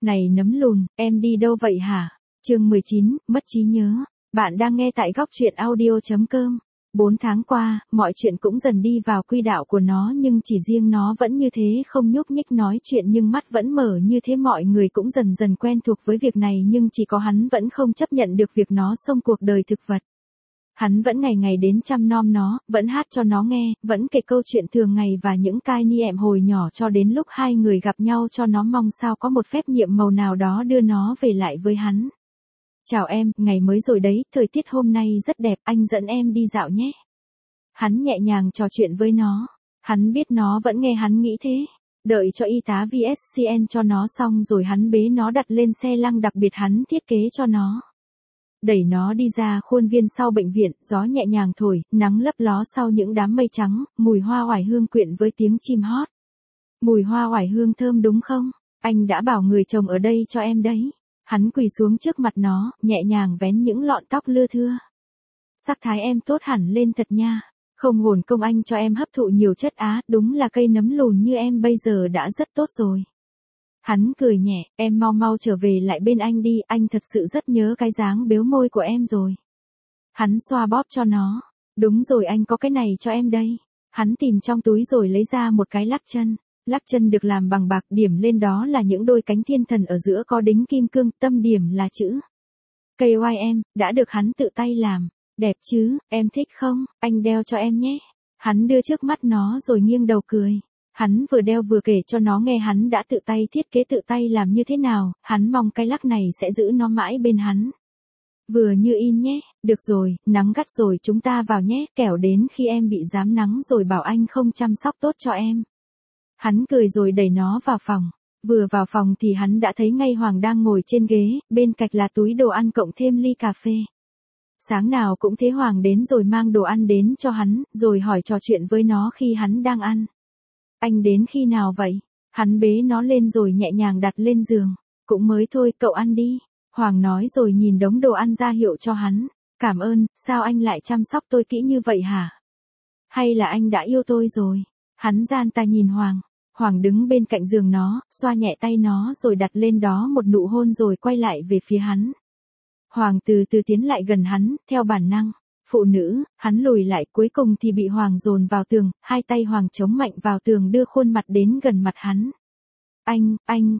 Này nấm lùn, em đi đâu vậy hả? Chương 19, mất trí nhớ. Bạn đang nghe tại góc truyện audio.com. 4 tháng qua, mọi chuyện cũng dần đi vào quỹ đạo của nó, nhưng chỉ riêng nó vẫn như thế, không nhúc nhích, nói chuyện nhưng mắt vẫn mở như thế. Mọi người cũng dần dần quen thuộc với việc này, nhưng chỉ có hắn vẫn không chấp nhận được việc nó xông cuộc đời thực vật. Hắn vẫn ngày ngày đến chăm nom nó, vẫn hát cho nó nghe, vẫn kể câu chuyện thường ngày và những cai ni em hồi nhỏ, cho đến lúc hai người gặp nhau, cho nó mong sao có một phép nhiệm màu nào đó đưa nó về lại với hắn. Chào em, ngày mới rồi đấy, thời tiết hôm nay rất đẹp, anh dẫn em đi dạo nhé. Hắn nhẹ nhàng trò chuyện với nó. Hắn biết nó vẫn nghe hắn nghĩ thế. Đợi cho y tá VSCN cho nó xong rồi hắn bế nó đặt lên xe lăng đặc biệt hắn thiết kế cho nó. Đẩy nó đi ra khuôn viên sau bệnh viện, gió nhẹ nhàng thổi, nắng lấp ló sau những đám mây trắng, mùi hoa oải hương quyện với tiếng chim hót. Mùi hoa oải hương thơm đúng không? Anh đã bảo người chồng ở đây cho em đấy. Hắn quỳ xuống trước mặt nó, nhẹ nhàng vén những lọn tóc lưa thưa. Sắc thái em tốt hẳn lên thật nha. Không hồn công anh cho em hấp thụ nhiều chất á, đúng là cây nấm lùn như em bây giờ đã rất tốt rồi. Hắn cười nhẹ, em mau mau trở về lại bên anh đi, anh thật sự rất nhớ cái dáng béo môi của em rồi. Hắn xoa bóp cho nó. Đúng rồi, anh có cái này cho em đây. Hắn tìm trong túi rồi lấy ra một cái lắc chân. Lắc chân được làm bằng bạc, điểm lên đó là những đôi cánh thiên thần, ở giữa có đính kim cương, tâm điểm là chữ KYM, đã được hắn tự tay làm. Đẹp chứ, em thích không, anh đeo cho em nhé. Hắn đưa trước mắt nó rồi nghiêng đầu cười. Hắn vừa đeo vừa kể cho nó nghe hắn đã tự tay thiết kế, tự tay làm như thế nào, hắn mong cái lắc này sẽ giữ nó mãi bên hắn. Vừa như in nhé, được rồi, nắng gắt rồi, chúng ta vào nhé, kẻo đến khi em bị rám nắng rồi bảo anh không chăm sóc tốt cho em. Hắn cười rồi đẩy nó vào phòng. Vừa vào phòng thì hắn đã thấy ngay Hoàng đang ngồi trên ghế, bên cạnh là túi đồ ăn cộng thêm ly cà phê. Sáng nào cũng thế, Hoàng đến rồi mang đồ ăn đến cho hắn, rồi hỏi trò chuyện với nó khi hắn đang ăn. Anh đến khi nào vậy? Hắn bế nó lên rồi nhẹ nhàng đặt lên giường. Cũng mới thôi, cậu ăn đi. Hoàng nói rồi nhìn đống đồ ăn ra hiệu cho hắn. Cảm ơn, sao anh lại chăm sóc tôi kỹ như vậy hả? Hay là anh đã yêu tôi rồi? Hắn gian ta nhìn Hoàng. Hoàng đứng bên cạnh giường nó, xoa nhẹ tay nó rồi đặt lên đó một nụ hôn rồi quay lại về phía hắn. Hoàng từ từ tiến lại gần hắn, theo bản năng. Phụ nữ, hắn lùi lại, cuối cùng thì bị Hoàng dồn vào tường, hai tay Hoàng chống mạnh vào tường đưa khuôn mặt đến gần mặt hắn. Anh,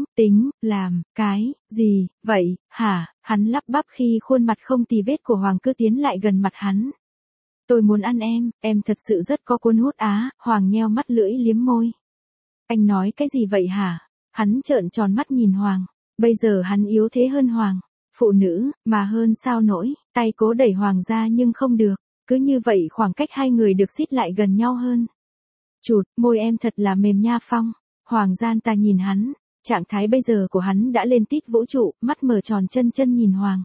làm, cái, gì, vậy, hả, hắn lắp bắp khi khuôn mặt không tì vết của Hoàng cứ tiến lại gần mặt hắn. Tôi muốn ăn em thật sự rất có cuốn hút á, Hoàng nheo mắt lưỡi liếm môi. Anh nói cái gì vậy hả? Hắn trợn tròn mắt nhìn Hoàng. Bây giờ hắn yếu thế hơn Hoàng. Phụ nữ, mà hơn sao nổi, tay cố đẩy Hoàng ra nhưng không được. Cứ như vậy khoảng cách hai người được xít lại gần nhau hơn. Chụt, môi em thật là mềm nha Phong. Hoàng gian ta nhìn hắn. Trạng thái bây giờ của hắn đã lên tít vũ trụ, mắt mở tròn chân nhìn Hoàng.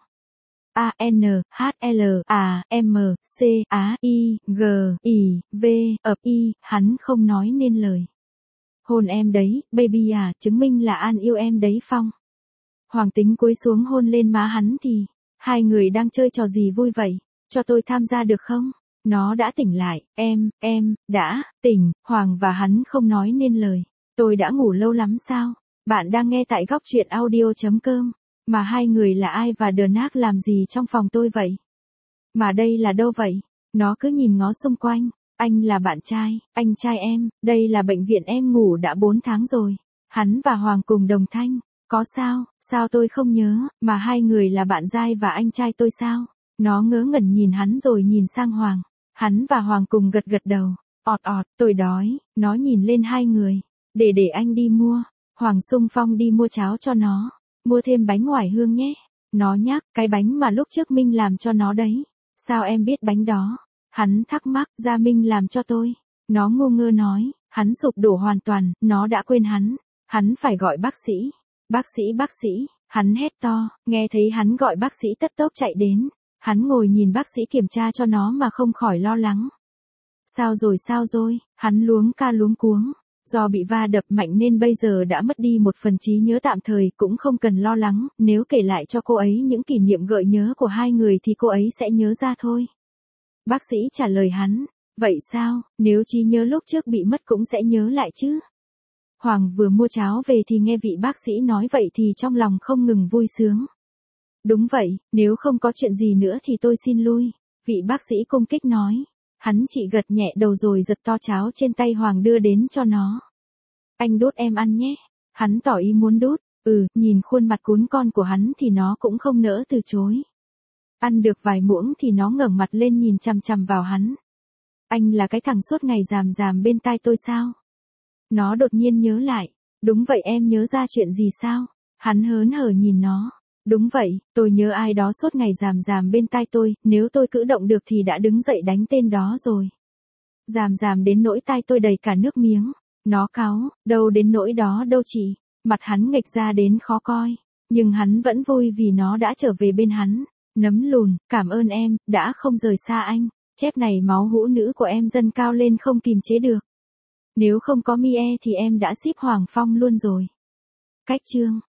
A-N-H-L-A-M-C-A-I-G-I-V, hắn không nói nên lời. Hôn em đấy, baby à, chứng minh là An yêu em đấy Phong. Hoàng tính cúi xuống hôn lên má hắn thì, hai người đang chơi trò gì vui vậy, cho tôi tham gia được không? Nó đã tỉnh lại, em, đã, tỉnh, Hoàng và hắn không nói nên lời. Tôi đã ngủ lâu lắm sao? Bạn đang nghe tại góc truyện audio.com. Mà hai người là ai và The Knack làm gì trong phòng tôi vậy? Mà đây là đâu vậy? Nó cứ nhìn ngó xung quanh. Anh là bạn trai, anh trai em, đây là bệnh viện em ngủ đã 4 tháng rồi. Hắn và Hoàng cùng đồng thanh. Có sao tôi không nhớ, mà hai người là bạn giai và anh trai tôi sao? Nó ngớ ngẩn nhìn hắn rồi nhìn sang Hoàng. Hắn và Hoàng cùng gật đầu. Tôi đói, nó nhìn lên hai người. Để anh đi mua. Hoàng xung phong đi mua cháo cho nó. Mua thêm bánh oải hương nhé. Nó nhắc, cái bánh mà lúc trước Minh làm cho nó đấy. Sao em biết bánh đó? Hắn thắc mắc, Gia Minh làm cho tôi. Nó ngu ngơ nói, hắn sụp đổ hoàn toàn, nó đã quên hắn. Hắn phải gọi bác sĩ. Bác sĩ, hắn hét to, nghe thấy hắn gọi bác sĩ tất tốc chạy đến. Hắn ngồi nhìn bác sĩ kiểm tra cho nó mà không khỏi lo lắng. Sao rồi, hắn luống ca luống cuống. Do bị va đập mạnh nên bây giờ đã mất đi một phần trí nhớ tạm thời, cũng không cần lo lắng, nếu kể lại cho cô ấy những kỷ niệm gợi nhớ của hai người thì cô ấy sẽ nhớ ra thôi. Bác sĩ trả lời hắn, vậy sao, nếu trí nhớ lúc trước bị mất cũng sẽ nhớ lại chứ? Hoàng vừa mua cháo về thì nghe vị bác sĩ nói vậy thì trong lòng không ngừng vui sướng. Đúng vậy, nếu không có chuyện gì nữa thì tôi xin lui, vị bác sĩ cung kích nói. Hắn chỉ gật nhẹ đầu rồi giật to cháo trên tay Hoàng đưa đến cho nó. Anh đút em ăn nhé. Hắn tỏ ý muốn đút, nhìn khuôn mặt cún con của hắn thì nó cũng không nỡ từ chối. Ăn được vài muỗng thì nó ngẩng mặt lên nhìn chằm chằm vào hắn. Anh là cái thằng suốt ngày ràm bên tai tôi sao? Nó đột nhiên nhớ lại. Đúng vậy, em nhớ ra chuyện gì sao? Hắn hớn hở nhìn nó. Đúng vậy, tôi nhớ ai đó suốt ngày ràm bên tai tôi, nếu tôi cử động được thì đã đứng dậy đánh tên đó rồi. Ràm đến nỗi tai tôi đầy cả nước miếng. Nó cáu, đâu đến nỗi đó đâu chị. Mặt hắn nghệch ra đến khó coi. Nhưng hắn vẫn vui vì nó đã trở về bên hắn. Nấm lùn, cảm ơn em, đã không rời xa anh. Chép này máu hũ nữ của em dâng cao lên không kìm chế được. Nếu không có Mie thì em đã ship Hoàng Phong luôn rồi. Cách chương